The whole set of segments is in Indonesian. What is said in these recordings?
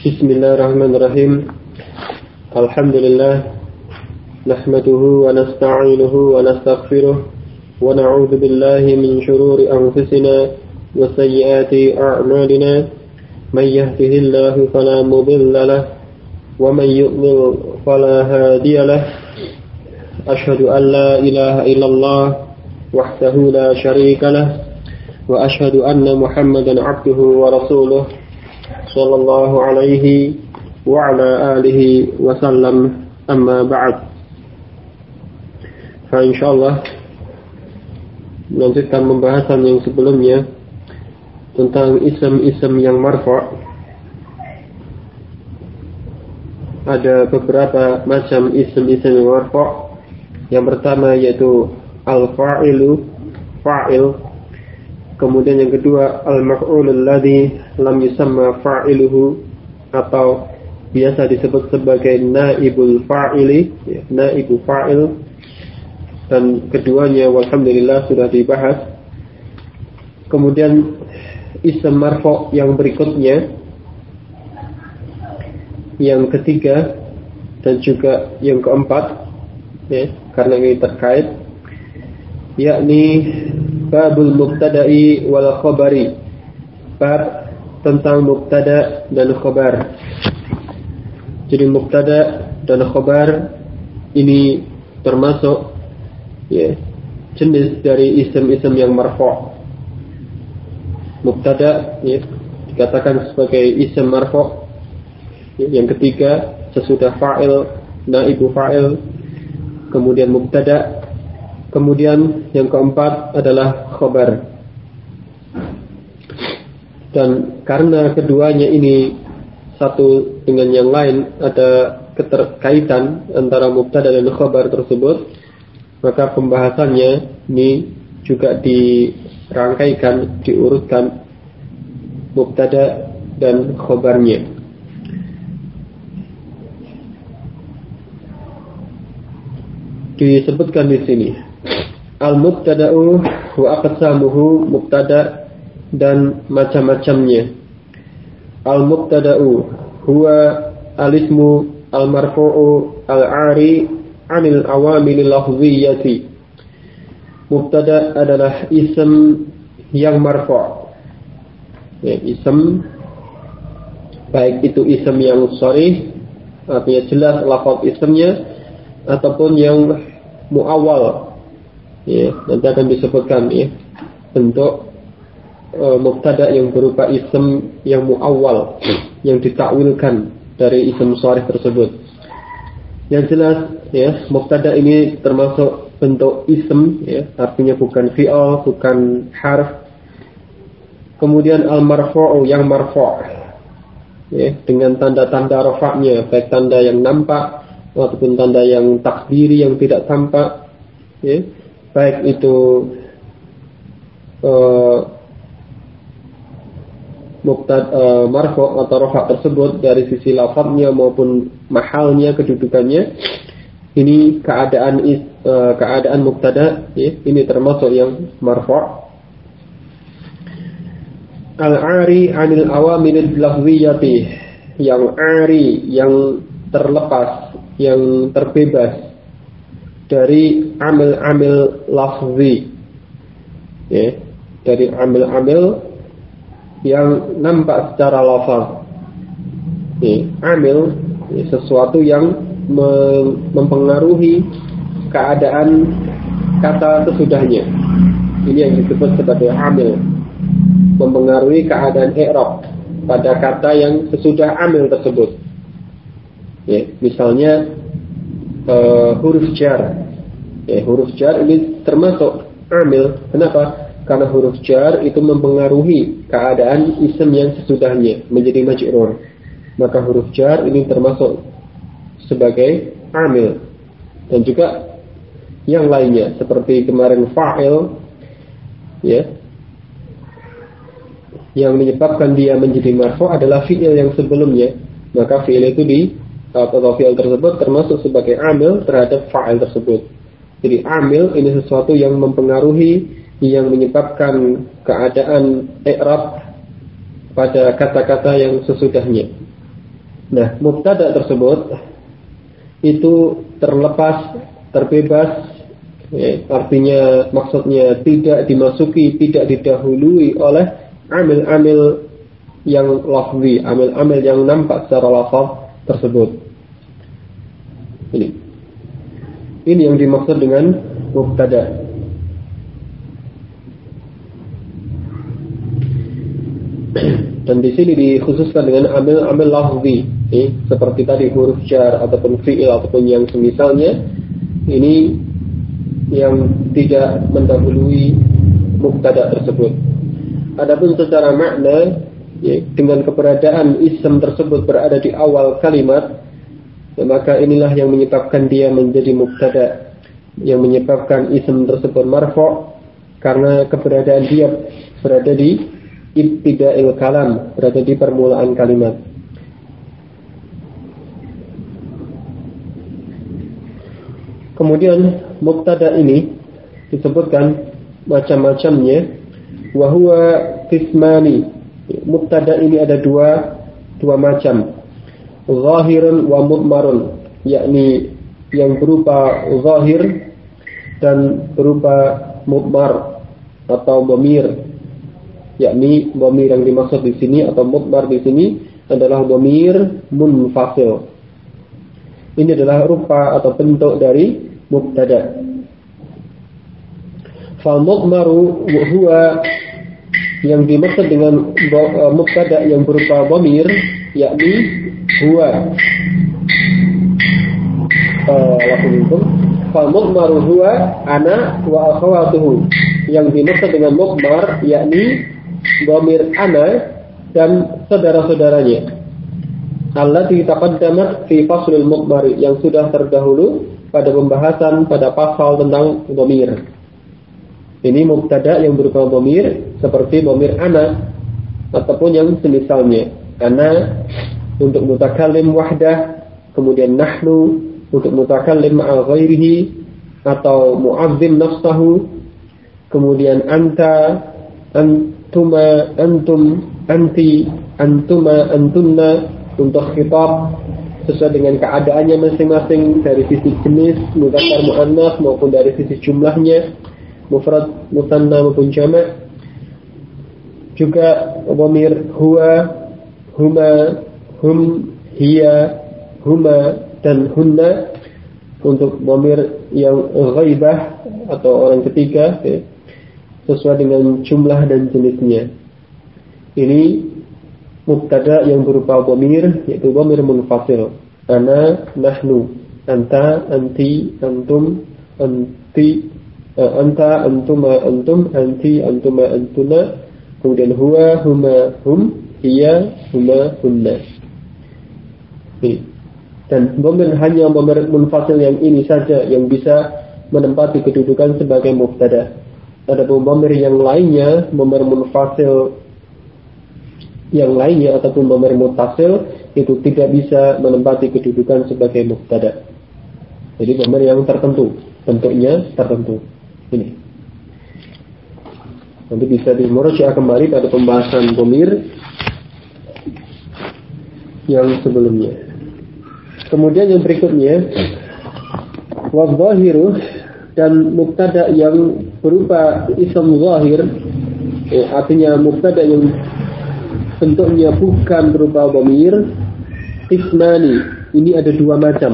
Bismillahirrahmanirrahim. Alhamdulillah. Nahmaduhu wa nasta'inuhu wa nastaghfiruh. Wa na'udzu billahi min shururi anfusina wa sayyiati a'malina. May yahdihillahu fala mudilla lahu wa may yudlil fala hadiya lahu. Asyhadu an la ilaha illallah wahdahu la syarika lahu wa asyhadu anna Muhammadan 'abduhu wa rasuluh. Sallallahu alaihi wa ala alihi wa sallam, amma ba'd. Insyaallah melanjutkan pembahasan yang sebelumnya tentang ism-ism yang marfu'. Ada beberapa macam ism-ism yang marfu'. Yang pertama yaitu al-fa'ilu, fa'il. Kemudian yang kedua al-maf'ulul ladzi lam yusamma fa'iluhu, atau biasa disebut sebagai naibul fa'ili, naibu fa'il. Dan keduanya walhamdulillah sudah dibahas. Kemudian ism marfu' yang berikutnya, yang ketiga dan juga yang keempat, karena ini terkait, yakni babul mubtada'i wal khabari, bab tentang mubtada dan khabar. Jadi mubtada dan khabar ini termasuk jenis dari isim-isim yang marfu'. Mubtada dikatakan sebagai isim marfu'. Yang ketiga sesudah fa'il, naibu fa'il, kemudian mubtada. Kemudian yang keempat adalah khabar. Dan karena keduanya ini satu dengan yang lain, ada keterkaitan antara mubtada dan khabar tersebut, maka pembahasannya ini juga dirangkaikan, diurutkan mubtada dan khabarnya. Disebutkan di sini al-mubtada'u wa aqsamuhu, mubtada dan macam-macamnya. Al-mubtada'u huwa al-ismu al-marfu'u al-'ari 'anil awamil lafziyyati. Mubtada adalah ism yang marfu'. Ism baik itu ism yang sharih, artinya jelas lafaz ismnya, ataupun yang muawwal. Nanti akan disebutkan bentuk mubtada yang berupa ism yang muawwal, yang ditakwilkan dari ism sharih tersebut. Yang jelas mubtada ini termasuk bentuk ism, artinya bukan fi'al, bukan harf. Kemudian al-marfu'u, yang marfu', dengan tanda-tanda rafa'nya, baik tanda yang nampak ataupun tanda yang takdiri, yang tidak tampak, baik itu marfu' atau rafa' tersebut dari sisi lafaznya maupun mahalnya, kedudukannya. Ini keadaan mubtada, ini termasuk yang marfu'. Al-'ari 'anil awamil lafziyyati, yang 'ari, yang terlepas, yang terbebas dari amil-amil lafzi, dari amil-amil yang nampak secara lafaz. Amil sesuatu yang mempengaruhi keadaan kata sesudahnya. Ini yang disebut sebagai amil, mempengaruhi keadaan i'rab pada kata yang sesudah amil tersebut. Misalnya huruf jar. Huruf jar ini termasuk amil. Kenapa? Karena huruf jar itu mempengaruhi keadaan isim yang sesudahnya menjadi majrur. Maka huruf jar ini termasuk sebagai amil. Dan juga yang lainnya seperti kemarin fa'il, yang menyebabkan dia menjadi marfu' adalah fi'il yang sebelumnya. Maka fi'il itu atau fi'il tersebut termasuk sebagai amil terhadap fa'il tersebut. Jadi amil ini sesuatu yang mempengaruhi, yang menyebabkan keadaan i'rab pada kata-kata yang sesudahnya. Nah, mubtada tersebut itu terbebas, artinya maksudnya tidak dimasuki, tidak didahului oleh amil-amil yang lafzi, amil-amil yang nampak secara lafaz tersebut. Ini yang dimaksud dengan mubtada. Dan di sini dikhususkan dengan amil-amil lafzi, seperti tadi huruf jar ataupun fi'il ataupun yang semisalnya. Ini yang tidak mendahului mubtada tersebut. Adapun secara makna, dengan keberadaan ism tersebut berada di awal kalimat, maka inilah yang menyebabkan dia menjadi mubtada, yang menyebabkan ism tersebut marfu' karena keberadaan dia berada di ibtida'il kalam, berada di permulaan kalimat. Kemudian mubtada ini disebutkan macam-macamnya, wa huwa qismani. Mubtada ini ada dua macam, zahirun wa mudmarun, yakni yang berupa zahir dan berupa mudmar atau dhamir. Yakni dhamir yang dimaksud di sini atau mudmar di sini adalah dhamir munfasil. Ini adalah rupa atau bentuk dari mubtada. Fal mudmaru huwa, yang dimaksud dengan mubtada yang berupa dhamir, yakni huwa. Fal mudmaru huwa ana wa akhawatuhu. Yang dimaksud dengan mudmar yakni dhamir ana dan saudara-saudaranya. Allati taqaddamat fi faslil mudmar, yang sudah terdahulu pada pembahasan pada pasal tentang dhamir. Ini mubtada yang berupa dhamir seperti dhamir ana ataupun yang semisalnya. Ana untuk mutakallim wahdah, kemudian nahnu untuk mutakallim ma'a ghairihi atau mu'azzim nafsahu, kemudian anta, antuma, antum, anti, antuma, antunna untuk khitab sesuai dengan keadaannya masing-masing dari sisi jenis mudzakkar muannats maupun dari sisi jumlahnya mufrad, musanna maupun jamak. Juga dhamir huwa, huma, hum, hiya, huma dan hunna untuk dhamir yang ghaibah atau orang ketiga, sesuai dengan jumlah dan jenisnya. Ini mubtada yang berupa dhamir, yaitu dhamir munfasil. Ana, nahnu, anta, anti, antum, anti, anta, antuma, antum, anti, antuma, antuna. Kemudian huwa, huma, hum, hiya, huma, hunna. Dan dhamir hanya dhamir munfasil yang ini saja yang bisa menempati kedudukan sebagai mubtada. Adapun dhamir yang lainnya, dhamir munfasil yang lainnya ataupun dhamir muttasil itu tidak bisa menempati kedudukan sebagai mubtada. Jadi dhamir yang tertentu, bentuknya tertentu. Ini nanti bisa dimurajaah kembali pada pembahasan dhamir yang sebelumnya. Kemudian yang berikutnya, wadh-dhahiru, dan mubtada yang berupa ism zahir, artinya mubtada yang bentuknya bukan berupa dhamir, qismani. Ini ada dua macam.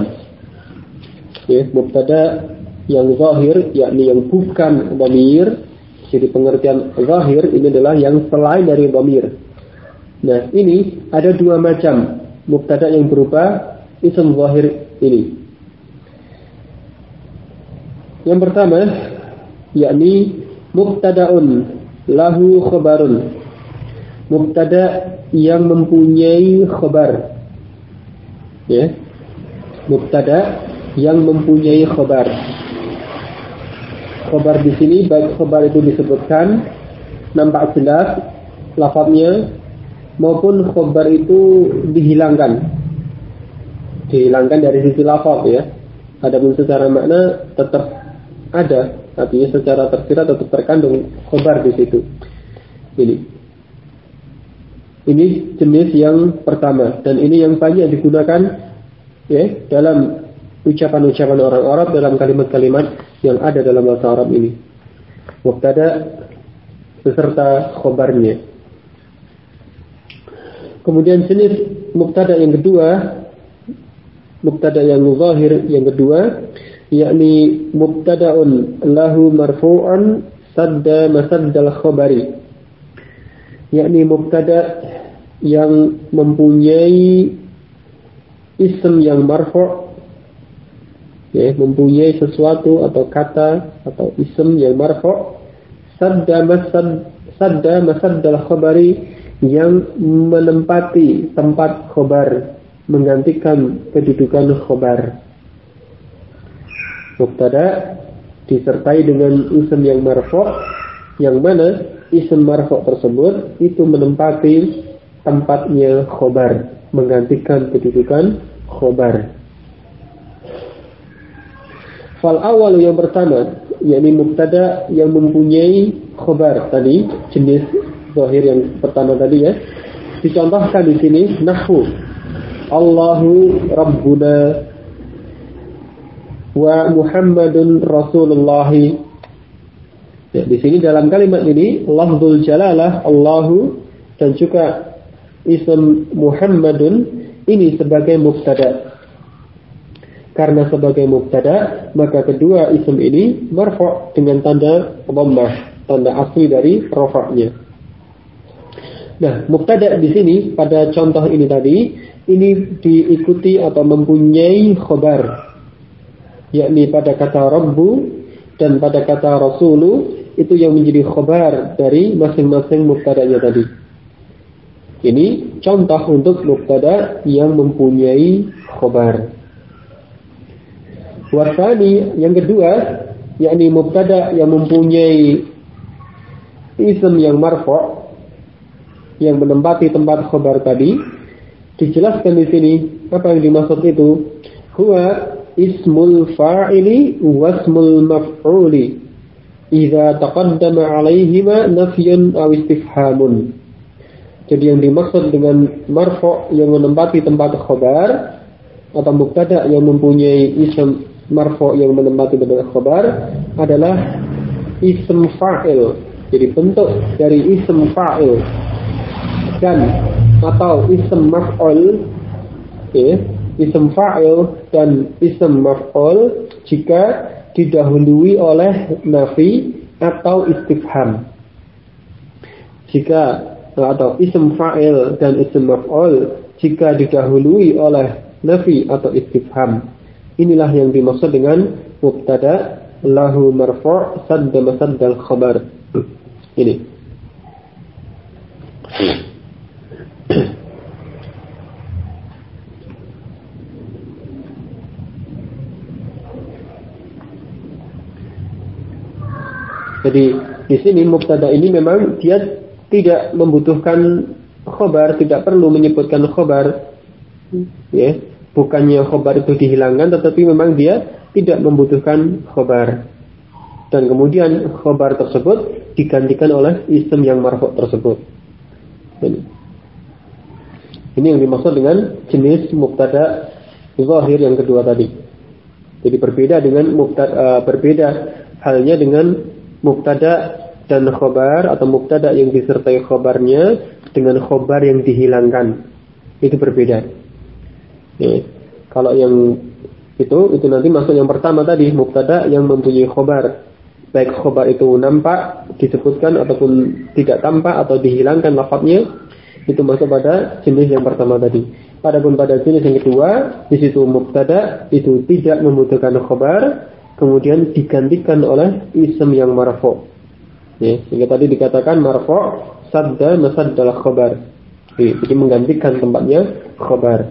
Mubtada yang zahir, yakni yang bukan dhamir. Jadi pengertian zahir ini adalah yang selain dari dhamir. Nah, ini ada dua macam mubtada yang berupa ism zahir ini. Yang pertama, yakni mubtada'un lahu khabarun, mubtada yang mempunyai khabar. Mubtada yang mempunyai khabar. Khabar di sini, baik khabar itu disebutkan nampak jelas lafadznya maupun khabar itu dihilangkan dari sisi lafaz, Adapun secara makna tetap ada, artinya secara tersirat tetap terkandung khabar di situ. Ini. Ini jenis yang pertama, dan ini yang banyak digunakan dalam ucapan-ucapan orang Arab, dalam kalimat-kalimat yang ada dalam bahasa Arab ini. Mubtada beserta khobarnya. Kemudian jenis mubtada yang kedua, mubtada yang zahir yang kedua, yakni mubtada'un lahu marfu'an sadda masaddal khabari, yakni mubtada yang mempunyai ism yang marfu', mempunyai sesuatu atau kata atau ism yang marfu', sadda masaddal khabari, yang menempati tempat khobar, menggantikan kedudukan khobar. Mubtada disertai dengan ism yang marfu', yang mana ism marfu' tersebut itu menempati tempatnya khobar, menggantikan kedudukan khobar. Fal awal yang pertama, yakni mubtada yang mempunyai khobar tadi, jenis zahir yang pertama tadi dicontohkan di sini, nahwu Allahu Rabbuna wa Muhammadun Rasulullah. Di sini dalam kalimat ini lafzul jalalah Allahu dan juga ism Muhammadun ini sebagai mubtada. Karena sebagai mubtada, maka kedua ism ini marfu' dengan tanda dhammah, tanda asli dari rafa'nya. Nah, mubtada di sini pada contoh ini tadi, ini diikuti atau mempunyai khobar, yakni pada kata Rabbu dan pada kata Rasulu, itu yang menjadi khobar dari masing-masing mubtadanya tadi. Ini contoh untuk mubtada yang mempunyai khobar. Wasani yang kedua, yakni mubtada yang mempunyai ism yang marfu', yang menempati tempat khobar tadi. Dijelaskan di sini apa yang dimaksud itu. Huwa ismul fa'ili wasmul maf'uli idza taqaddama 'alaihima nafyun aw istifhamun. Jadi yang dimaksud dengan marfu' yang menempati tempat khobar, atau mubtada yang mempunyai ism marfu' yang menempati tempat khobar adalah ism fa'il. Jadi bentuk dari ism fa'il dan atau ism maf'ul, ism fa'il dan ism maf'ul jika didahului oleh nafi atau istifham. Jika atau ism fa'il dan ism maf'ul jika didahului oleh nafi atau istifham. Inilah yang dimaksud dengan mubtada lahu marfu' sadda masaddal khabar. Ini. Jadi di sini mubtada ini memang dia tidak membutuhkan khobar, tidak perlu menyebutkan khobar, bukannya khobar itu dihilangkan, tetapi memang dia tidak membutuhkan khobar. Dan kemudian khobar tersebut digantikan oleh ism yang marfu' tersebut. Ini yang dimaksud dengan jenis mubtada zahir yang kedua tadi. Jadi berbeda dengan berbeda halnya dengan mubtada dan khobar, atau mubtada yang disertai khobarnya dengan khobar yang dihilangkan. Itu berbeda. Kalau yang itu nanti masuk yang pertama tadi, mubtada yang mempunyai khobar. Baik khobar itu nampak disebutkan ataupun tidak tampak atau dihilangkan lafadznya, itu masuk pada jenis yang pertama tadi. Adapun pada jenis yang kedua, di situ mubtada itu tidak membutuhkan khobar, kemudian digantikan oleh ism yang marfu'. Sehingga tadi dikatakan marfu' sadda masaddal khabar. Jadi menggantikan tempatnya khobar.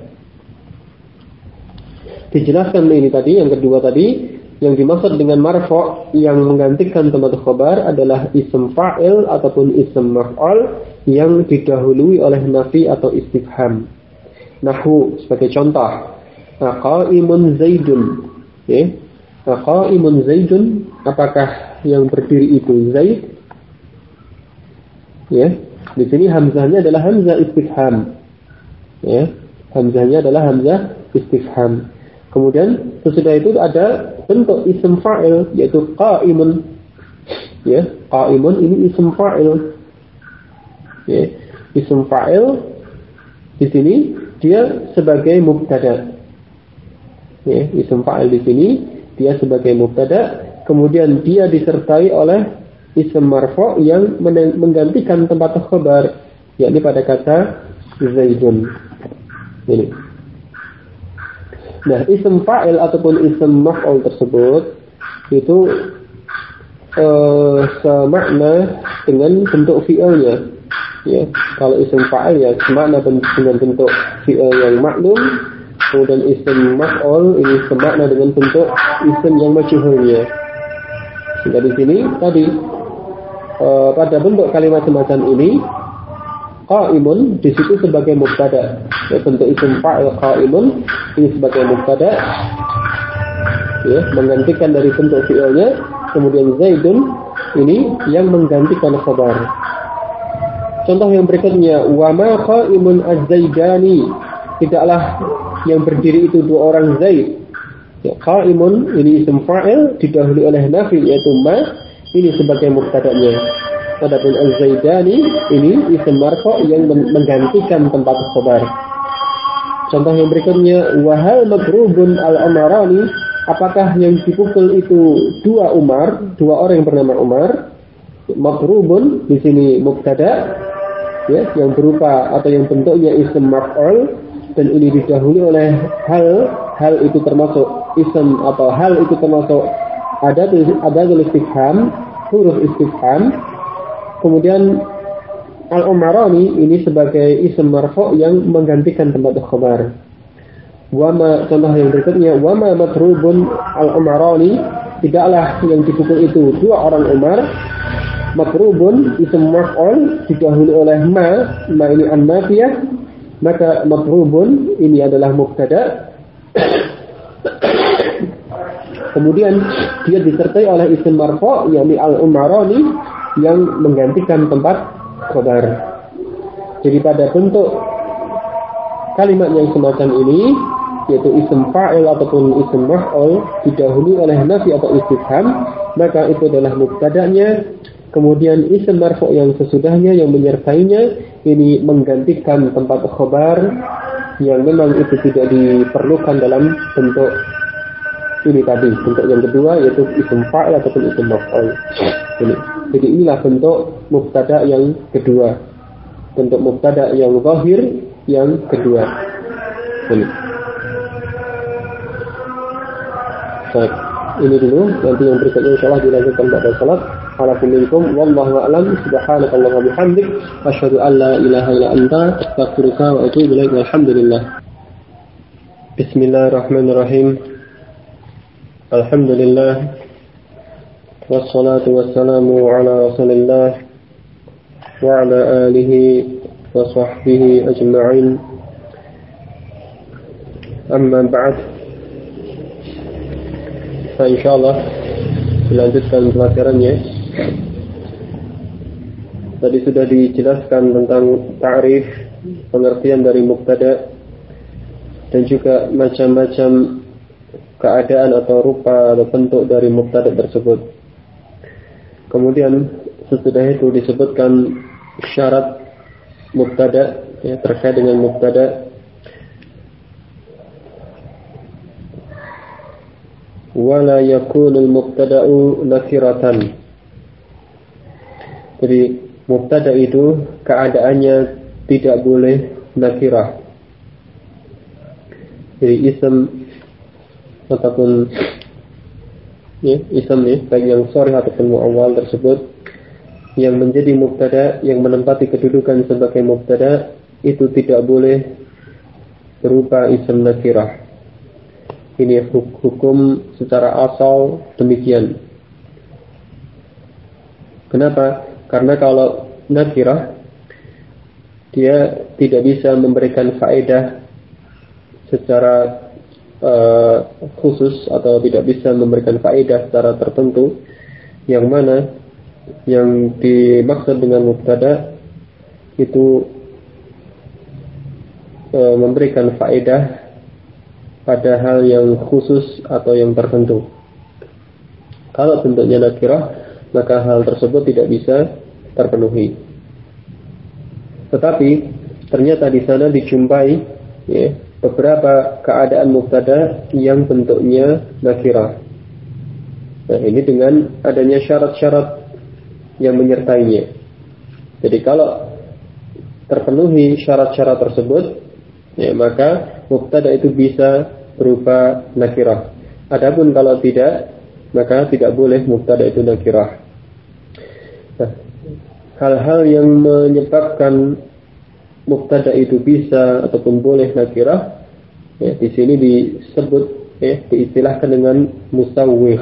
Dijelaskan ini tadi, yang kedua tadi, yang dimaksud dengan marfu' yang menggantikan tempat khobar adalah ism fa'il ataupun ism maf'ul yang didahului oleh nafi atau istifham. Nahwu sebagai contoh, qaimun zaidun. Qaimun zaidun, apakah yang berdiri itu Zaid? Di sini hamzahnya adalah hamzah istifham. Ya, hamzahnya adalah hamzah istifham. Kemudian sesudah itu ada bentuk isim fa'il yaitu qa'imun. Ya, qa'imun ini isim fa'il. Ya, isim fa'il di sini dia sebagai mubtada. Ya, isim fa'il di sini dia sebagai mubtada, kemudian dia disertai oleh isim marfu' yang menggantikan tempat khabar, yakni pada kata Zaidun. Ini. Nah, isim fa'il ataupun isim maf'ul tersebut itu semakna dengan bentuk fi'ilnya. Ya, kalau isim fa'il ya semakna dengan bentuk fi'il yang maklum, kemudian isim maf'ul ini semakna dengan bentuk isim yang majhulnya. Sehingga di sini tadi pada bentuk kalimat semacam ini qa'imun di situ sebagai mubtada. Ya, bentuk isim fa'il qa'imun ini sebagai mubtada, ya, menggantikan dari bentuk fi'ilnya. Kemudian Zaidun ini yang menggantikan khabar. Contoh yang berikutnya, wa ma qa'imun az-zaidani, tidaklah yang berdiri itu dua orang Zaid. Ya, qa'imun ini isim fa'il didahului oleh nafi yaitu ma, ini sebagai mubtada'nya. Adapun az-zaidani ini isim marfu' yang menggantikan tempat khabar. Contoh yang berikutnya, wa hal magrubun al-umarani, apakah yang dipukul itu dua orang yang bernama Umar. Magrubun di sini mubtada, ya, yang berupa atau yang bentuknya isim maf'ul, dan ini didahului oleh hal itu termasuk isim atau hal itu termasuk adatul istifham, huruf istifham. Kemudian al-umarani ini sebagai isim marfu' yang menggantikan tempat khabar. Wama, contoh yang berikutnya, wama matrubun al-umarani, tidaklah yang dipukul itu dua orang Umar. Matrubun isim maf'ul didahului oleh ma ini an-nafiyah, maka matrubun ini adalah mubtada. Kemudian dia disertai oleh isim marfu' yakni al-umarani yang menggantikan tempat khabar. Jadi pada bentuk kalimat yang semacam ini, yaitu isim fa'il ataupun isim maf'ul didahului oleh nafi atau istifham, maka itu adalah mubtada'nya. Kemudian isim marfu' yang sesudahnya yang menyertainya ini menggantikan tempat khabar yang memang itu tidak diperlukan dalam bentuk ini tadi. Bentuk yang kedua yaitu isim fa'il ataupun isim maf'ul. Ini. Jadi inilah bentuk mubtada yang kedua. Bentuk mubtada yang zahir yang kedua. Ini. Baik, ini dulu. Nanti yang berikutnya insyaallah dilanjutkan pada salat. Alaikum wallahu a'lam. Subhanakallahumma wa bihamdik asyhadu an la ilaha illa anta astaghfiruka wa atubu ilaik. Walhamdulillah. Bismillahirrahmanirrahim. Alhamdulillah. Wassalatu wassalamu ala Rasulillah wa ala alihi wa sahbihi ajma'in. Amma ba'd. Insyaallah dilanjutkan pelajarannya. Tadi sudah dijelaskan tentang ta'rif, pengertian dari mubtada, dan juga macam-macam keadaan atau rupa atau bentuk dari mubtada tersebut. Kemudian sesudah itu disebutkan syarat mubtada, ya, terkait dengan mubtada. Wala yakunul mubtada'u nakiratan. Jadi mubtada itu keadaannya tidak boleh nakirah. Jadi isim ataupun isim baik yang sharih ataupun muawwal tersebut yang menjadi mubtada, yang menempati kedudukan sebagai mubtada, itu tidak boleh berupa isim nakirah. Ini hukum secara asal demikian. Kenapa? Karena kalau nakirah dia tidak bisa memberikan faedah secara khusus atau tidak bisa memberikan faedah secara tertentu, yang mana yang dimaksud dengan mubtada itu memberikan faedah pada hal yang khusus atau yang tertentu. Kalau bentuknya nakirah, maka hal tersebut tidak bisa terpenuhi. Tetapi ternyata di sana dijumpai beberapa keadaan mubtada yang bentuknya nakirah. Nah, ini dengan adanya syarat-syarat yang menyertainya. Jadi kalau terpenuhi syarat-syarat tersebut, maka mubtada itu bisa berupa nakirah. Adapun kalau tidak, maka tidak boleh mubtada itu nakirah. Nah, hal-hal yang menyebabkan mubtada itu bisa ataupun boleh nakirah, di sini disebut, diistilahkan dengan musawwigh.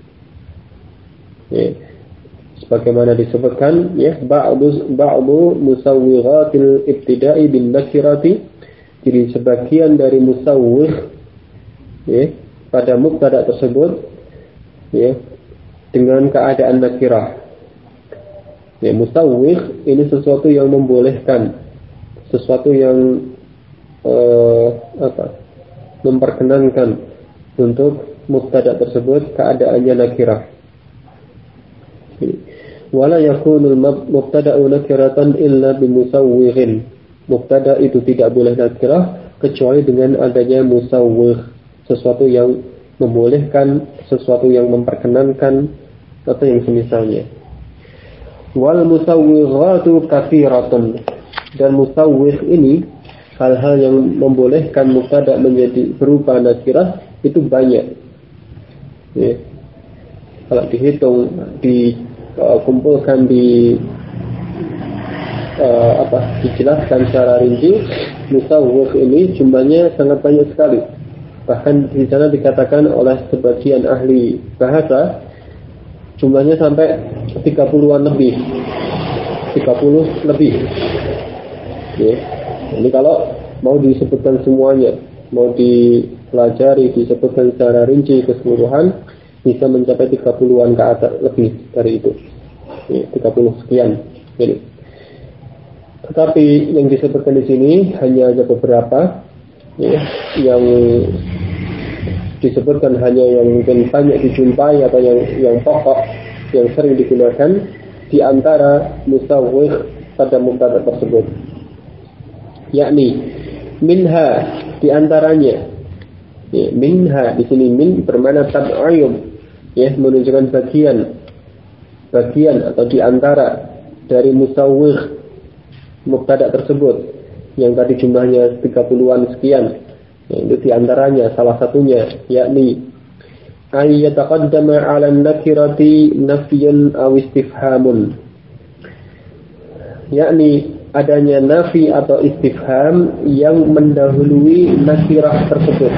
Sebagaimana disebutkan, ba'du musawwighatil ibtida'i bin nakirati. Jadi sebagian dari musawwigh pada mubtada tersebut dengan keadaan nakirah. Musawwigh ini sesuatu yang membolehkan, sesuatu yang memperkenankan untuk mubtada tersebut keadaannya nakirah. Wala yakunul mubtada'u nakiratan illa bimusawwighin. Mubtada itu tidak boleh nakirah kecuali dengan adanya musawwigh, sesuatu yang membolehkan, sesuatu yang memperkenankan atau yang semisalnya. Wal musawwighatu katsiratun. Dan musawwigh ini, hal-hal yang membolehkan mubtada menjadi berupa nakirah itu banyak. Kalau dihitung, dikumpulkan, dijelaskan secara rinci, musawwigh ini jumlahnya sangat banyak sekali. Bahkan di sana dikatakan oleh sebagian ahli bahasa jumlahnya sampai 30-an lebih. 30 lebih. Ini kalau mau disebutkan semuanya, mau dipelajari, disebutkan secara rinci keseluruhan, bisa mencapai 30-an ke atas lebih dari itu. 30 sekian. Ini. Tetapi yang disebutkan di sini hanya ada beberapa, yang disebutkan hanya yang mungkin banyak dijumpai atau yang pokok yang sering digunakan di antara musawwigh pada mubtada tersebut. Yakni minha, di antaranya. Minha di sini min bermakna tab'iyum, menunjukkan bagian atau di antara dari musawwigh mubtada tersebut yang tadi jumlahnya 30-an sekian. Itu di antaranya, salah satunya yakni ay yataqaddama 'ala an-nakirati nafyun aw istifhamun. Yakni adanya nafi atau istifham yang mendahului nakirah tersebut.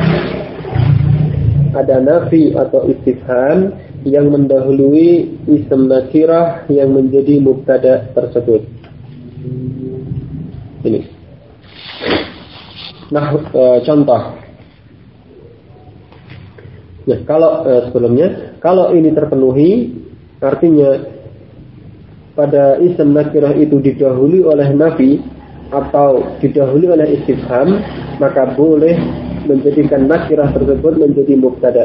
Ada nafi atau istifham yang mendahului isim nakirah yang menjadi mubtada tersebut. Ini. Nah, contoh. Nah, kalau ini terpenuhi, artinya pada isim nakirah itu didahului oleh nafi atau didahului oleh istifham, maka boleh menjadikan nakirah tersebut menjadi mubtada.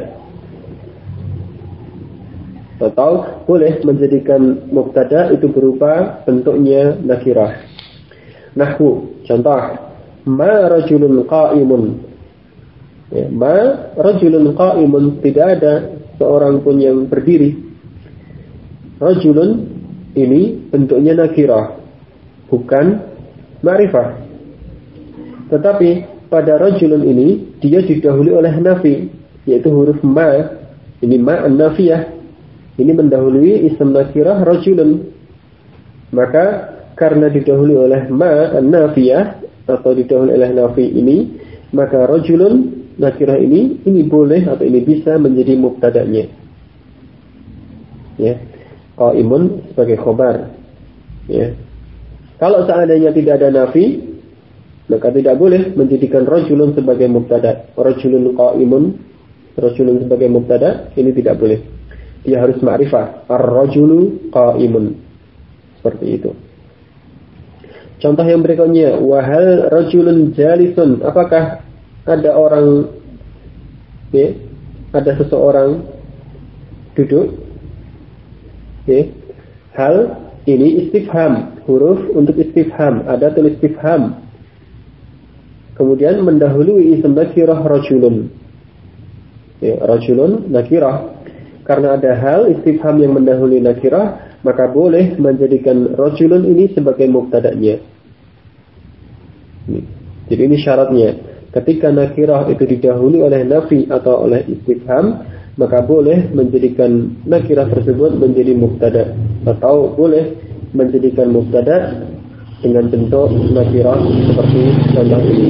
Atau boleh menjadikan mubtada itu berupa bentuknya nakirah. Nahwu, contoh, ma rajulun qa'imun. Ma rajulun qa'imun, tidak ada seorang pun yang berdiri. Rajulun ini bentuknya nakirah, bukan ma'rifah. Tetapi pada rajulun ini dia didahului oleh nafi, yaitu huruf ma. Ini ma an-nafiyah. Ini mendahului isim nakirah rajulun. Maka karena didahului oleh ma an-nafiyah atau didahului oleh nafi ini, maka rajulun nakirah ini boleh atau ini bisa menjadi mubtadanya. Qaimun sebagai khobar. Kalau seandainya tidak ada nafi, maka tidak boleh menjadikan rajulun sebagai mubtada. Rajulun qaimun, rajulun sebagai mubtada, ini tidak boleh. Dia harus ma'rifah. Ar-rajulu qaimun. Seperti itu. Contoh yang berikutnya, wahal rajulun jalisun, apakah ada orang, ya, ada seseorang duduk, ya. Hal ini istifham, huruf untuk istifham, ada tulis istifham. Kemudian mendahului isim nakirah rajulun. Ya, rajulun nakirah. Karena ada hal istifham yang mendahului nakirah, maka boleh menjadikan rajulun ini sebagai mubtada'nya. Jadi ini syaratnya. Ketika nakirah itu didahului oleh nafi atau oleh istifham, maka boleh menjadikan nakirah tersebut menjadi mubtada, atau boleh menjadikan mubtada dengan bentuk nakirah seperti contoh ini.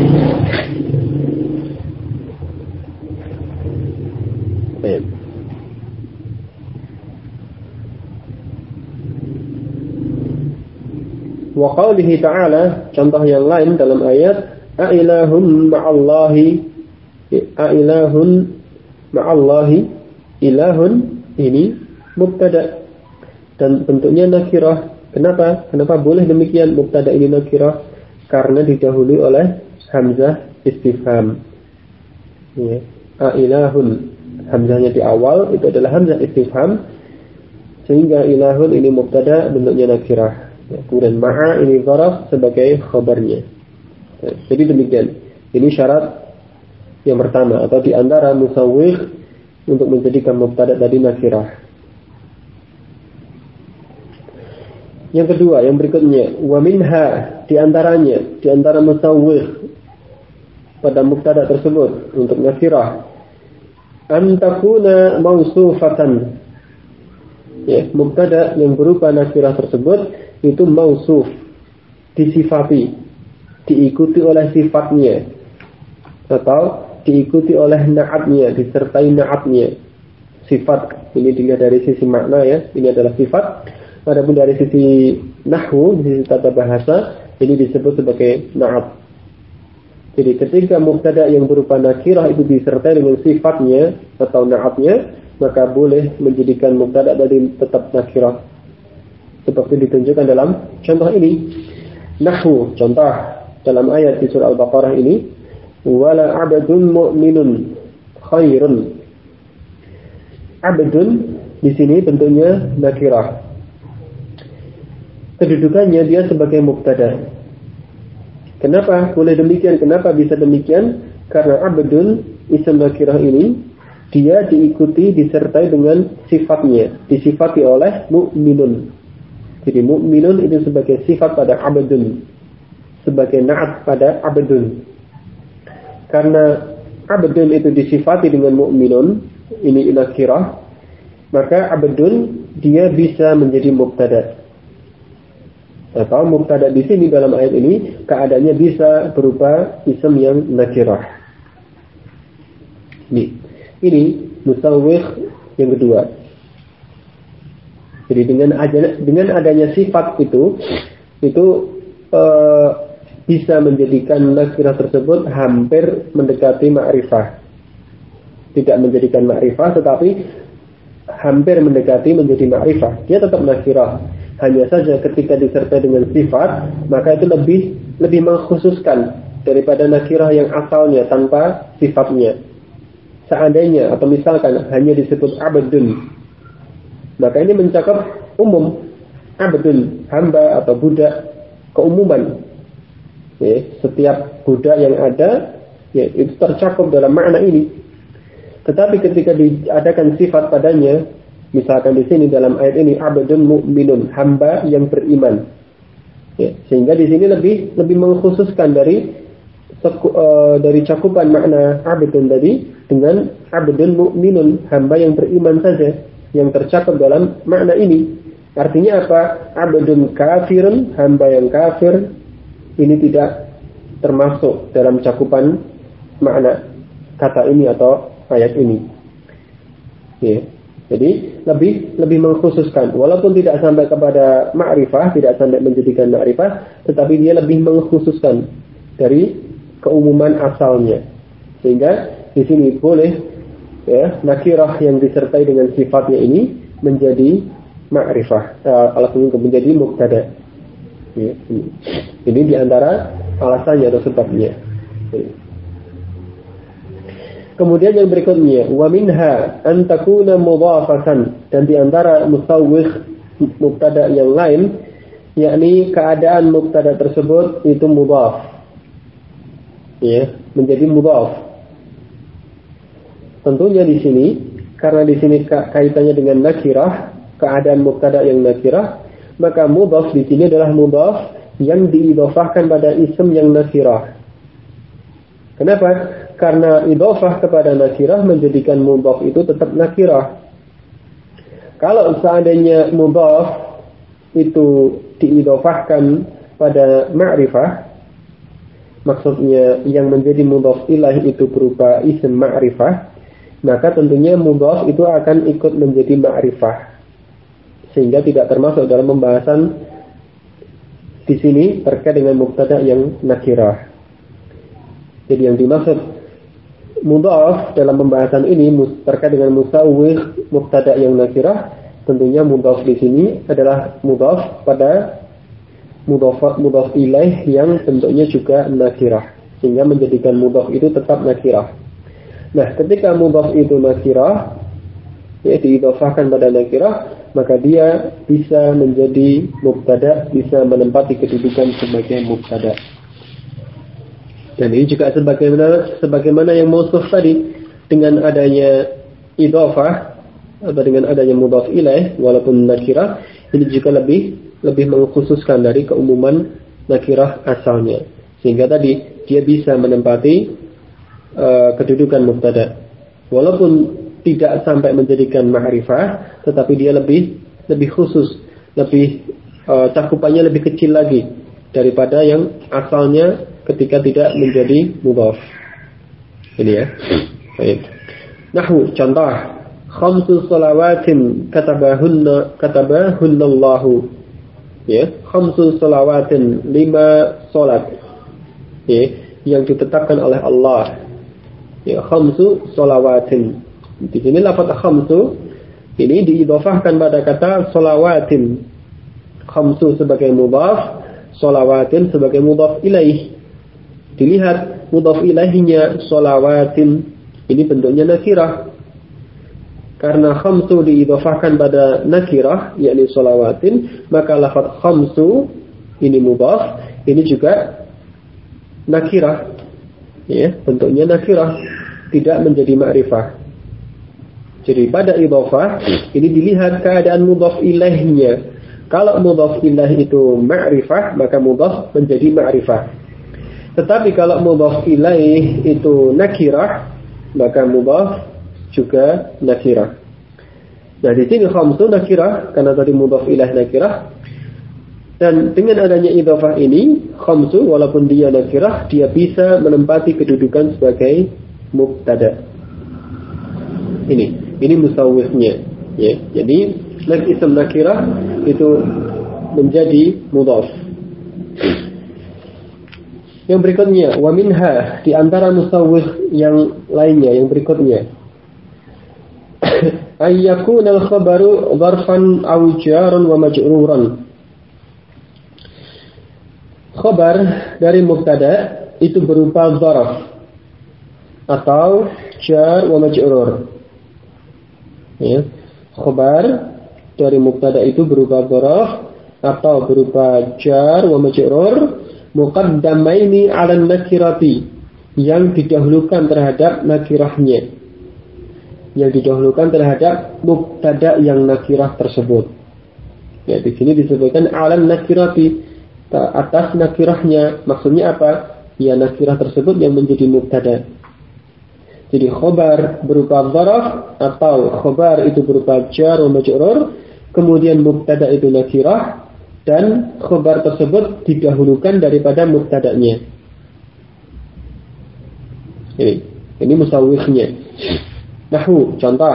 Wa qawlihi ta'ala, contoh yang lain dalam ayat a'ilahun ma'allahi, a'ilahun ma'allahi, ilahun ini mubtada dan bentuknya nakirah. Kenapa boleh demikian? Mubtada ini nakirah karena didahului oleh hamzah istifham. Ya. A'ilahun, hamzahnya di awal itu adalah hamzah istifham, sehingga ilahun ini mubtada, bentuknya nakirah. Ya, kemudian ma'a ini dharaf sebagai khabarnya. Ya, jadi demikian. Ini syarat yang pertama atau di antara musawwigh untuk menjadikan mubtada tadi nakirah. Yang kedua, yang berikutnya, wa minha, di antara musawwigh pada mubtada tersebut untuk nakirah, an takuna mausufatan. Ya, mubtada yang berupa nakirah tersebut itu mausuf, disifati, diikuti oleh sifatnya, atau diikuti oleh na'atnya, disertai na'atnya. Sifat ini dilihat dari sisi makna, ya, ini adalah sifat. Adapun dari sisi nahwu, di sisi tata bahasa, ini disebut sebagai na'at. Jadi ketika mubtada yang berupa nakirah itu disertai dengan sifatnya atau na'atnya, maka boleh menjadikan mubtada tadi tetap nakirah, seperti ditunjukkan dalam contoh ini. Nahwu, contoh dalam ayat di surah Al-Baqarah ini, wala 'abdun mu'minun khairun. Abdun di sini bentuknya nakirah. Kedudukannya dia sebagai mubtada. Kenapa boleh demikian? Kenapa bisa demikian? Karena abdun isim nakirah ini dia diikuti, disertai dengan sifatnya, disifati oleh mu'minun. Jadi mu'minun itu sebagai sifat pada abdun, sebagai na'at pada abdun. Karena abdun itu disifati dengan mu'minun, ini nakirah, maka abdun dia bisa menjadi mubtada. Atau mubtada di sini dalam ayat ini keadaannya bisa berupa isim yang nakirah. Ini musawwigh yang kedua. Jadi dengan adanya sifat itu bisa menjadikan nakirah tersebut hampir mendekati ma'rifah. Tidak menjadikan ma'rifah, tetapi hampir mendekati menjadi ma'rifah. Dia tetap nakirah. Hanya saja ketika disertai dengan sifat, maka itu lebih mengkhususkan daripada nakirah yang asalnya tanpa sifatnya. Seandainya atau misalkan hanya disebut abdun, maka ini mencakup umum. Abdun, hamba atau budak, keumuman. Ya, setiap budak yang ada, ya, itu tercakup dalam makna ini. Tetapi ketika diadakan sifat padanya, misalkan di sini dalam ayat ini abdun mu'minun, hamba yang beriman. Ya, sehingga di sini lebih mengkhususkan dari cakupan makna abdun tadi dengan abdun mu'minun, hamba yang beriman saja yang tercakup dalam makna ini. Artinya apa? Abdun kafirun, hamba yang kafir, ini tidak termasuk dalam cakupan makna kata ini atau ayat ini. Ya. Jadi lebih mengkhususkan, walaupun tidak sampai kepada ma'rifah, tidak sampai menjadikan ma'rifah, tetapi dia lebih mengkhususkan dari keumuman asalnya. Sehingga di sini boleh, ya, nakirah yang disertai dengan sifatnya ini menjadi ma'rifah, menjadi mubtada. Ya, ini diantara alasannya atau sebabnya. Kemudian yang berikutnya, wa minha an takuna mudhafatan, dan diantara musawwigh mubtada yang lain, yakni keadaan mubtada tersebut itu mudhaf, ya, menjadi mudhaf. Tentunya di sini, karena di sini kaitannya dengan nakirah, keadaan mubtada yang nakirah, maka mudhaf di sini adalah mudhaf yang diidhofahkan pada isim yang nakirah. Kenapa? Karena idhofah kepada nakirah menjadikan mudhaf itu tetap nakirah. Kalau seandainya mudhaf itu diidhofahkan pada ma'rifah, maksudnya yang menjadi mudhaf ilaih itu berupa isim ma'rifah, maka tentunya mudhaf itu akan ikut menjadi ma'rifah, sehingga tidak termasuk dalam pembahasan di sini terkait dengan mubtada yang nakirah. Jadi yang dimaksud mudhaf dalam pembahasan ini terkait dengan musawwigh mubtada yang nakirah, tentunya mudhaf di sini adalah mudhaf pada mudhaf ilaih yang bentuknya juga nakirah, sehingga menjadikan mudhaf itu tetap nakirah. Nah, ketika mudhaf itu nakirah, ya, diidhofahkan pada nakirah, maka dia bisa menjadi mubtada, bisa menempati kedudukan sebagai mubtada. Dan ini juga sebagaimana yang mausuf tadi, dengan adanya idhofah atau dengan adanya mudhaf ilaih walaupun nakirah, ini juga lebih mengkhususkan dari keumuman nakirah asalnya, sehingga tadi dia bisa menempati kedudukan mubtada walaupun tidak sampai menjadikan ma'rifah, tetapi dia lebih khusus, cakupannya lebih kecil lagi daripada yang asalnya ketika tidak menjadi mudhaf. Ini ya. Baik. Nahwu, contoh, khamsu salawatin katabahunna Allahu. Ya, khamsu salawatin, 5 salat. Ya, yang ditetapkan oleh Allah. Ya, khamsu salawatin. Di sini lafaz khamsu ini diidhofahkan pada kata salawatin. Khamsu sebagai mudhaf, salawatin sebagai mudhaf ilaih. Dilihat mudhaf ilaihnya salawatin, ini bentuknya nakirah. Karena khamsu diidhofahkan pada nakirah, yakni salawatin, maka lafaz khamsu ini mudhaf, ini juga nakirah. Ya, bentuknya nakirah, tidak menjadi ma'rifah. Jadi pada idhofah ini dilihat keadaan mudhaf ilaihnya. Kalau mudhaf ilaih itu ma'rifah, maka mudhaf menjadi ma'rifah. Tetapi kalau mudhaf ilaih itu nakirah, maka mudhaf juga nakirah. Nah, di sini khamsu nakirah karena tadi mudhaf ilaih nakirah. Dan dengan adanya idhofah ini, khamsu walaupun dia nakirah, dia bisa menempati kedudukan sebagai mubtada. Ini musawwihnya, ya. Jadi isim nakirah itu menjadi mudhaf. Yang berikutnya, wa minha, di antara musawwigh yang lainnya, yang berikutnya, ayyakuna al-khabaru dharfan aw jaran wa majruran. Khabar dari mubtada itu berupa dharf atau jar wa majrur. Ya, khabar dari mubtada itu berupa dharf atau berupa jar wa majrur, muqaddamaini 'ala nakirati, yang didahulukan terhadap nakirahnya, yang didahulukan terhadap mubtada yang nakirah tersebut. Ya, di sini disebutkan 'ala nakirati, atas nakirahnya. Maksudnya apa? Ya, nakirah tersebut yang menjadi mubtada. Jadi khabar berupa dharf atau khabar itu berupa jar wa majrur, kemudian mubtada itu nakirah, dan khabar tersebut didahulukan daripada mubtadanya. Ini musawwihnya. Nahwu, contoh,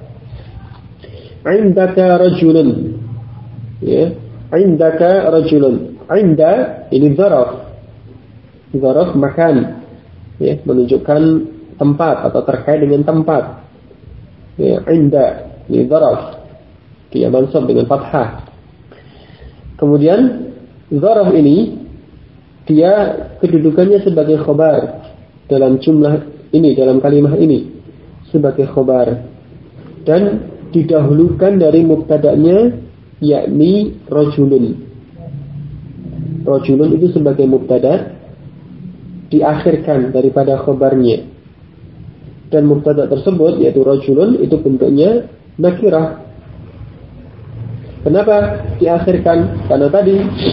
indaka rajulun. Ya, indaka rajulun. Inda ini dzaraf. Dzaraf makan. Ya, menunjukkan tempat atau terkait dengan tempat. Ya, inda ini dzaraf. Dia mansub dengan fathah. Kemudian Dzaraf ini dia kedudukannya sebagai khobar dalam jumlah ini, dalam kalimat ini sebagai khobar dan didahulukan dari mubtada'nya, yakni rajulun. Rajulun itu sebagai mubtada diakhirkan daripada khobarnya, dan mubtada tersebut yaitu rajulun itu bentuknya nakirah. Kenapa diakhirkan? Karena tadi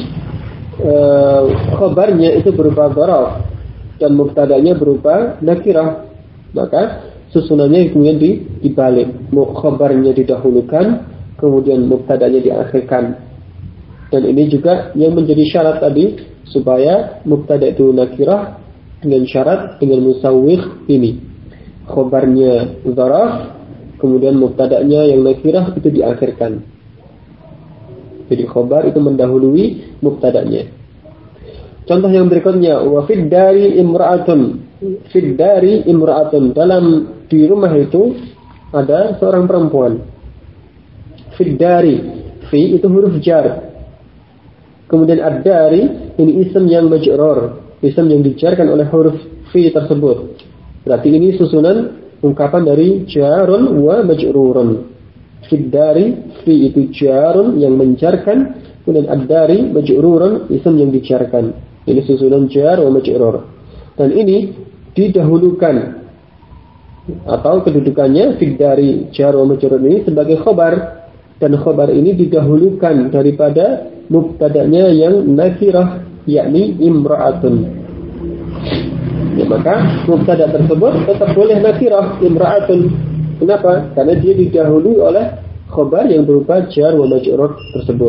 khobarnya itu berupa dzaraf dan mubtadanya berupa nakirah, maka susunannya kemudian dibalik, khobarnya didahulukan kemudian mubtadanya diakhirkan. Dan ini juga yang menjadi syarat tadi supaya mubtada itu nakirah dengan syarat dengan musawwigh ini, khobarnya dzaraf kemudian mubtadanya yang nakirah itu diakhirkan. Jadi khobar itu mendahului mubtadanya. Contoh yang berikutnya, wa fid dari imra'atun. Fid dari imra'atun, dalam di rumah itu ada seorang perempuan. Fid dari, fi itu huruf jar. Kemudian ad-dari ini ism yang majrur, ism yang dijarkan oleh huruf fi tersebut. Berarti ini susunan ungkapan dari jarun wa majrurun. Fid dari, fi itu jarun yang menjarkan, kemudian ad-dari majrurun, ism yang dijarkan. Ini susunan jar wa majrur. Dan ini didahulukan atau kedudukannya fid dari jar wa majrur ini sebagai khobar, dan khobar ini didahulukan daripada mubtada'nya yang nakirah, yakni imra'atun. Ya, maka mubtada tersebut tetap boleh nakirah imra'atun. Kenapa? Karena dia didahului oleh khobar yang berupa jar wa majrur tersebut.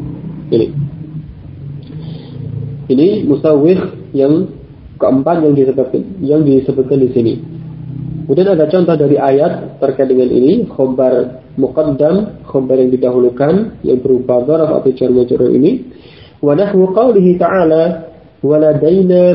Ini musawwigh yang keempat yang disebutkan di sini. Kemudian ada contoh dari ayat terkait dengan ini, khobar muqaddam, khobar yang didahulukan yang berupa dzaraf atau jar majrur ini. Wa nahwu qaulihi ta'ala waladaina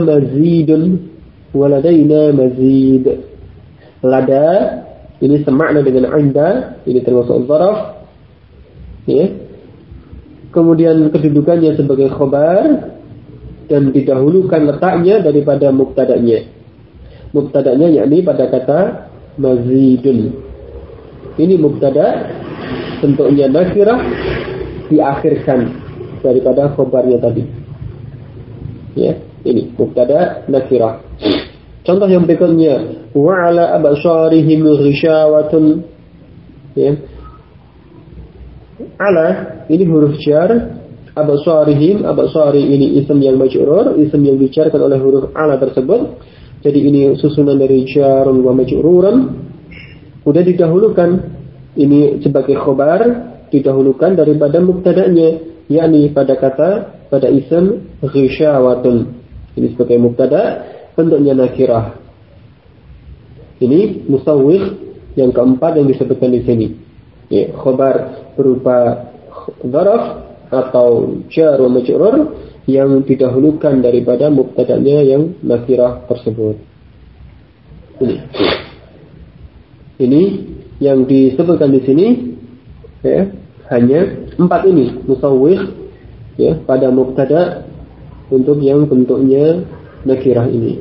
mazid. Lada ini semakna dengan inda, ini termasuk dzaraf. Ya. Kemudian kedudukannya sebagai khobar dan didahulukan letaknya daripada mubtada'nya. Mubtada'nya yakni pada kata mazidun. Ini mubtada bentuknya nakirah diakhirkan daripada khobarnya tadi. Ya, ini mubtada nakirah. Contoh yang berikutnya, wa ala absarihim ghishawatun. Ya. Ala ini huruf jar, absarihim, absari ini ism yang majrur, ism yang dijarkan oleh huruf ala tersebut. Jadi ini susunan dari jarun wa majrurun. Udah didahulukan ini sebagai khobar, didahulukan daripada mubtada'nya, yakni pada ism ghishawatun. Ini sebagai mubtada, bentuknya nakirah. Ini musawwigh yang keempat yang disebutkan di sini. Ya, khobar berupa dzaraf atau jar wa majrur yang didahulukan daripada mubtada'nya yang nakirah tersebut. Ini yang disebutkan di sini, ya, hanya 4 ini musawwigh, ya, pada mubtada untuk yang bentuknya nakirah ini.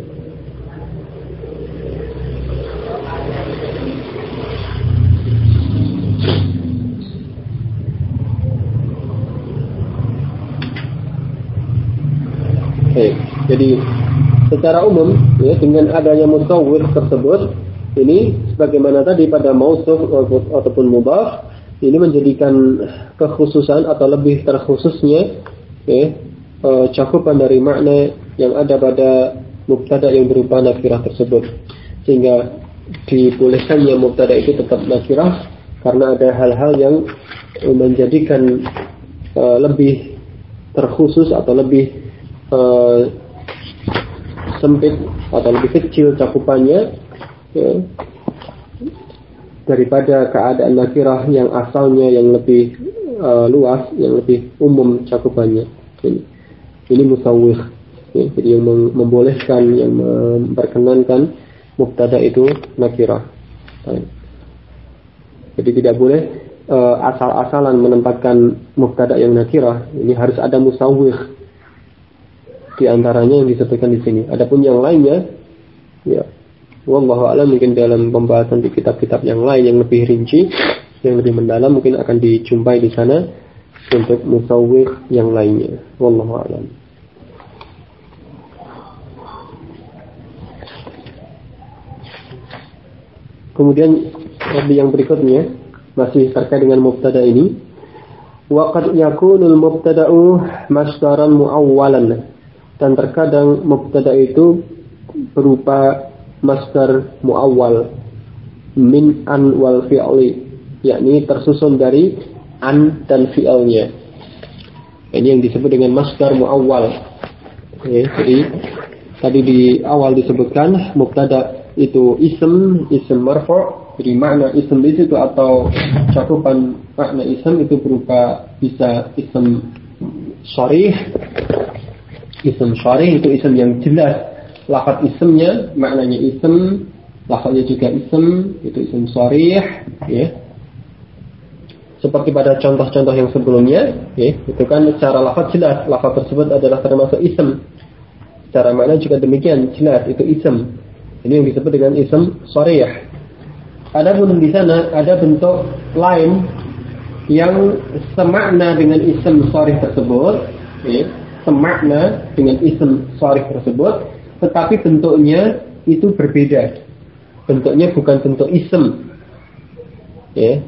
Jadi secara umum, ya, dengan adanya musawwigh tersebut, ini sebagaimana tadi pada mausuf ataupun mudhaf, ini menjadikan kekhususan atau lebih terkhususnya, ya, cakupan dari makna yang ada pada mubtada yang berupa nakirah tersebut, sehingga dibolehkannya mubtada itu tetap nakirah karena ada hal-hal yang menjadikan lebih terkhusus atau lebih sempit atau lebih kecil cakupannya, ya, daripada keadaan nakirah yang asalnya yang lebih luas, yang lebih umum cakupannya. Ini musawwigh, ya, jadi yang membolehkan, yang memperkenankan mubtada itu nakirah. Jadi tidak boleh asal-asalan menempatkan mubtada yang nakirah. Ini harus ada musawwigh, di antaranya yang disebutkan di sini. Adapun yang lainnya, ya, wallahu a'lam, mungkin dalam pembahasan di kitab-kitab yang lain yang lebih rinci, yang lebih mendalam mungkin akan dijumpai di sana untuk musawwir yang lainnya. Wallahu a'lam. Kemudian yang berikutnya masih terkait dengan mubtada ini. Wa qad yakunul mubtada'u masdaran muawwalan, dan terkadang mubtada itu berupa masdar muawwal min an wal fi'li, yakni tersusun dari an dan fi'ilnya. Ini yang disebut dengan masdar muawwal. Jadi tadi di awal disebutkan mubtada itu ism marfu', jadi makna ism di situ atau cakupan makna ism itu berupa bisa ism sharih. Ism sharih itu ism yang jelas, lafaz ismnya maknanya ism, lafaznya juga ism, itu ism sharih, ya. Seperti pada contoh-contoh yang sebelumnya, ya, itu kan secara lafaz jelas, lafaz tersebut adalah termasuk ism. Secara makna juga demikian, jelas itu ism. Ini yang disebut dengan ism sharih. Adapun di sana ada bentuk lain yang semakna dengan ism sharih tersebut, ya, semakna dengan ism sharih tersebut, tetapi bentuknya itu berbeda. Bentuknya bukan bentuk ism, ya,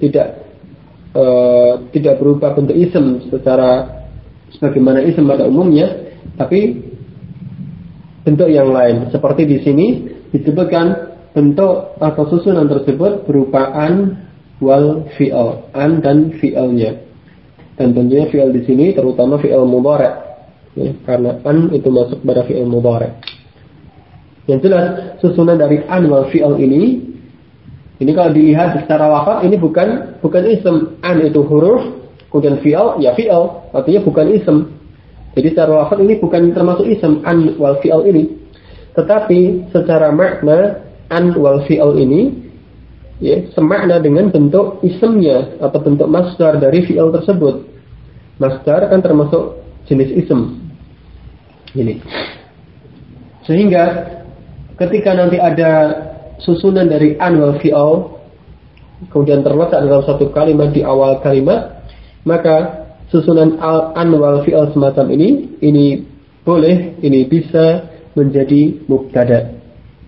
tidak berupa bentuk ism secara sebagaimana ism pada umumnya, tapi bentuk yang lain. Seperti di sini disebutkan bentuk atau susunan tersebut berupa an wal fi'al, an dan fi'alnya. Dan tentunya fi'al di sini terutama fi'al mudhari', ya, karena an itu masuk pada fi'al mudhari'. Yang jelas susunan dari an wal fi'al ini kalau dilihat secara lafaz ini bukan ism. An itu huruf, kemudian fi'al ya fi'al, artinya bukan ism. Jadi secara lafaz ini bukan termasuk ism an wal fi'al ini. Tetapi secara makna an wal fi'al ini, ya, semakna dengan bentuk ismnya atau bentuk masdar dari fi'al tersebut. Masdar kan termasuk jenis ism. Ini. Sehingga ketika nanti ada susunan dari an wal fi'al kemudian terletak dalam satu kalimat di awal kalimat, maka susunan an wal fi'al semacam ini boleh, ini bisa menjadi mubtada.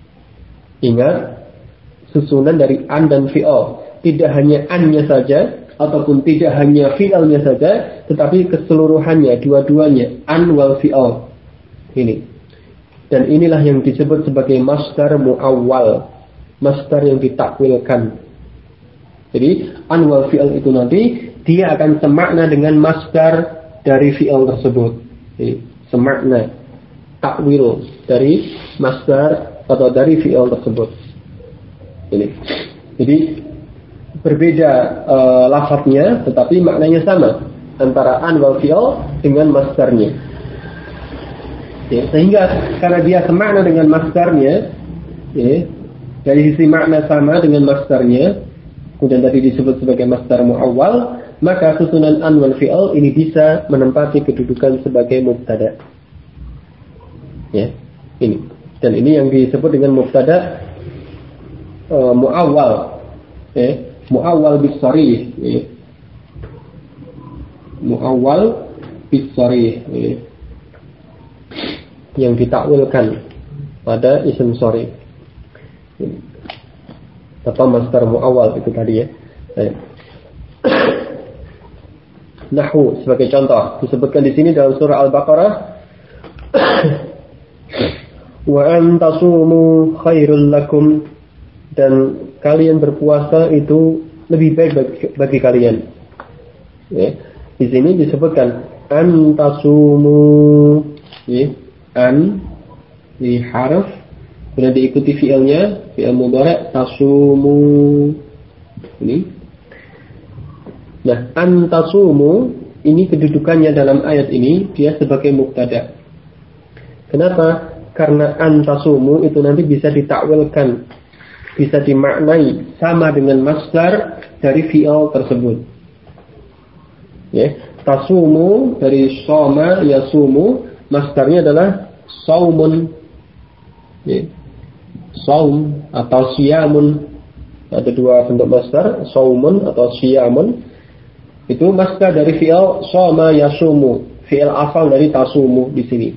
Ingat, susunan dari an dan fi'al, tidak hanya an-nya saja ataupun tidak hanya fi'alnya saja, tetapi keseluruhannya, dua-duanya, an wal fi'al. Ini. Dan inilah yang disebut sebagai masdar muawwal, masdar yang ditakwilkan. Jadi an wal fi'al itu nanti dia akan semakna dengan masdar dari fi'al tersebut. Jadi, semakna takwil dari masdar atau dari fi'al tersebut. Ini. Jadi berbeda lafadznya, tetapi maknanya sama antara an wal fi'al dengan masdarnya. Ya, sehingga karena dia semakna dengan masdarnya, ya, dari sisi makna sama dengan masdarnya, kemudian tadi disebut sebagai masdar muawwal, maka susunan an wal fi'al ini bisa menempati kedudukan sebagai mubtada. Ya, ini. Dan ini yang disebut dengan mubtada muawwal, ya, muawwal bis-sharih, ya. Muawwal bis-sharih, ya, yang ditakwilkan pada ism sharih. Atau masdar muawwal itu tadi, ya. Nahwu sebagai contoh disebutkan di sini dalam surah Al-Baqarah, wa an tasumu khairul lakum, dan kalian berpuasa itu lebih baik bagi kalian. Ya. Di sini disebutkan an tasumu, ya, an di harf kemudian diikuti fi'ilnya, fi'il mudhari' tasumu. Ini. Nah, an tasumu ini kedudukannya dalam ayat ini dia sebagai mubtada. Kenapa? Karena an tasumu itu nanti bisa ditakwilkan, bisa dimaknai sama dengan masdar dari fi'il tersebut. Ya, tasumu dari shoma yasumu masdarnya adalah saumun. Ya. Saum atau siyamun. Ada dua bentuk masdar, saumun atau siyamun. Itu masdar dari fi'il shoma yasumu, fi'il asal dari tasumu di sini.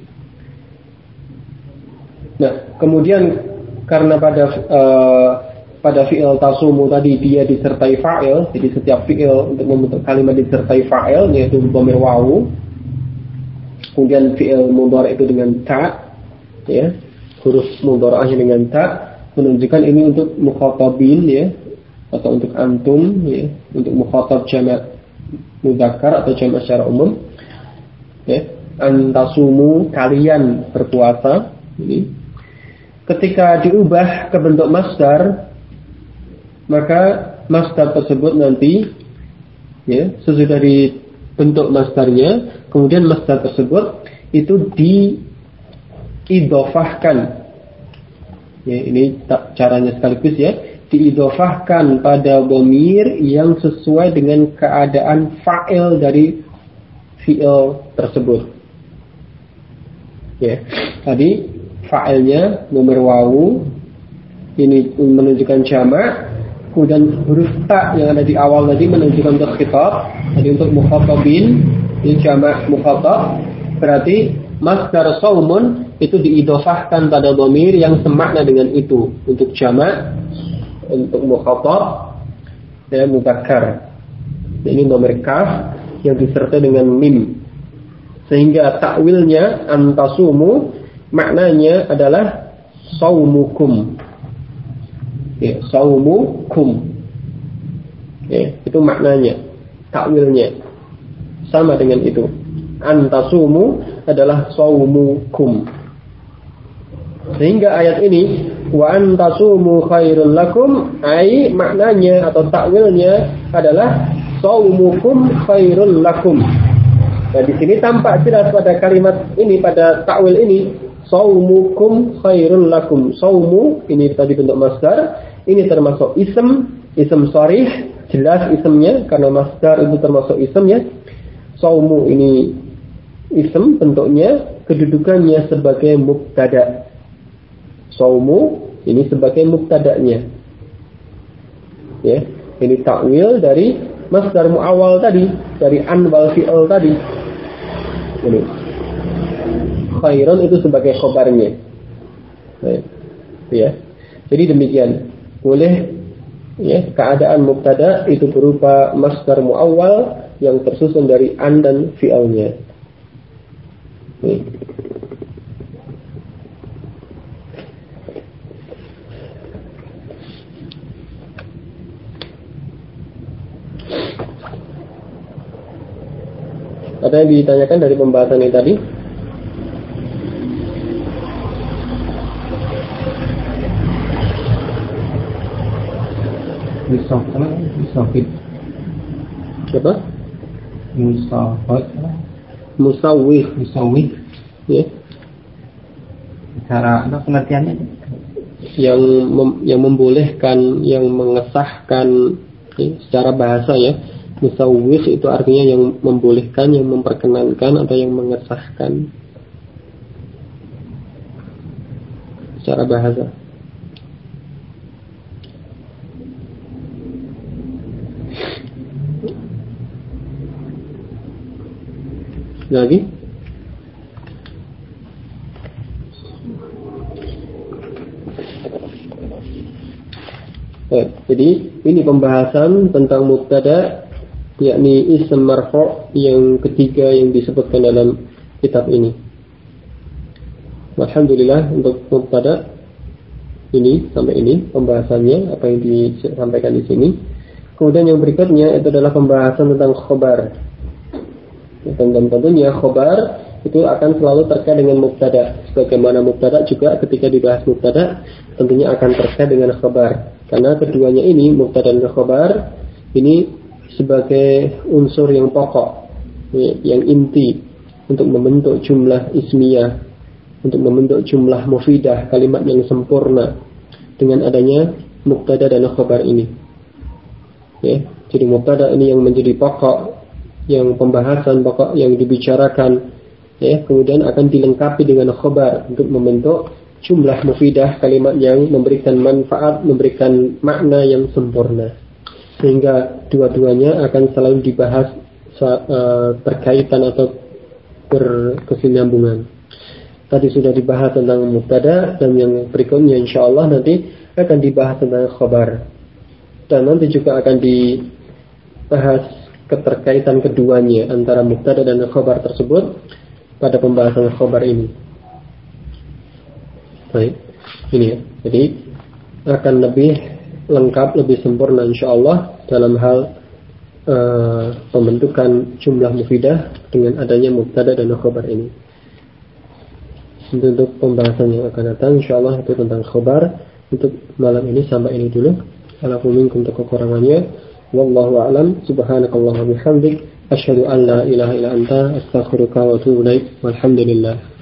Nah, kemudian karena pada fi'il tasumu tadi dia disertai fa'il, jadi setiap fi'il untuk membentuk kalimat disertai fa'il yaitu dhamir wawu. Kemudian fi'il mudhari itu dengan ta, ya, huruf mudhari'ahnya dengan ta, menunjukkan ini untuk mukhatabin, ya, atau untuk antum, ya, untuk mukhatab jamak mudzakkar atau jamak secara umum, ya, antasumu kalian berpuasa. Ini ketika diubah ke bentuk masdar, maka masdar tersebut nanti, ya, sesudah dibentuk masdarnya, kemudian masdar tersebut itu diidhofahkan, ya, ini caranya sekaligus, ya, diidhofahkan pada dhamir yang sesuai dengan keadaan fa'il dari fi'il tersebut. Ya, tadi fa'ilnya dhamir wawu, ini menunjukkan jamak, kemudian huruf ta yang ada di awal tadi menunjukkan untuk khitab, tadi untuk mukhatabin, ini jamak mukhatab, berarti masdar saumun itu diidhofahkan pada dhamir yang semakna dengan itu untuk jamak, untuk mukhatab, ya, mudzakkar. Ini dhamir kaf yang disertai dengan mim, sehingga takwilnya antasumu maknanya adalah saumukum, ya, saumukum, ya, itu maknanya, takwilnya sama dengan itu. Antasumu adalah saumukum. Sehingga ayat ini wa antasumu khairul lakum, ai maknanya atau takwilnya adalah saumukum khairul lakum. Nah, di sini tampak jelas pada kalimat ini, pada takwil ini, saumukum khairul lakum. Saumu ini tadi bentuk masdar, ini termasuk ism sharih, jelas ismnya karena masdar itu termasuk ismnya. Saumu ini ism bentuknya, kedudukannya sebagai mubtada. Saumu ini sebagai mubtada'nya. Ya, ini takwil dari masdar muawwal tadi, dari an wal fi'il tadi. Ini khairun itu sebagai khobarnya. Ya. Jadi demikian. Boleh, ya, keadaan mubtada itu berupa masdar muawwal yang tersusun dari an dan fi'ilnya. Ada yang ditanyakan dari pembahasan ini tadi? Musafid. Apa? Musawwih. Ya. Cara apa pengertiannya? Yang membolehkan, yang mengesahkan, ya, secara bahasa, ya. Musawwih itu artinya yang membolehkan, yang memperkenankan atau yang mengesahkan secara bahasa. Lagi? Jadi ini pembahasan tentang mubtada, yakni ism marfu' yang ketiga yang disebutkan dalam kitab ini. Alhamdulillah untuk mubtada ini sampai ini pembahasannya, apa yang disampaikan di sini. Kemudian yang berikutnya itu adalah pembahasan tentang khobar. Dan tentunya khobar itu akan selalu terkait dengan mubtada. Sebagaimana mubtada juga ketika dibahas mubtada tentunya akan terkait dengan khobar. Karena keduanya ini, mubtada dan khobar, ini sebagai unsur yang pokok, yang inti untuk membentuk jumlah ismiyah, untuk membentuk jumlah mufidah, kalimat yang sempurna dengan adanya mubtada dan khobar ini. Ya, jadi mubtada ini yang menjadi pokok, yang pembahasan pokok yang dibicarakan ya, kemudian akan dilengkapi dengan khobar untuk membentuk jumlah mufidah, kalimat yang memberikan manfaat, memberikan makna yang sempurna, sehingga dua-duanya akan selalu dibahas terkaitan atau berkesinambungan. Tadi sudah dibahas tentang mubtada, dan yang berikutnya insyaallah nanti akan dibahas tentang khobar, dan nanti juga akan dibahas keterkaitan keduanya antara mubtada dan khobar tersebut pada pembahasan khobar ini. Baik, ini ya. Jadi akan lebih lengkap, lebih sempurna insyaallah dalam hal pembentukan jumlah mufidah dengan adanya mubtada dan khobar ini. Untuk pembahasan yang akan datang insyaallah itu tentang khobar. Untuk malam ini sampai ini dulu. Alafu minkum untuk kekurangannya. Wallahu a'lam. Subhanakallahumma bihamdik asyhadu an la ilaha illa anta astaghfiruka wa atubu ilaik. Walhamdulillah.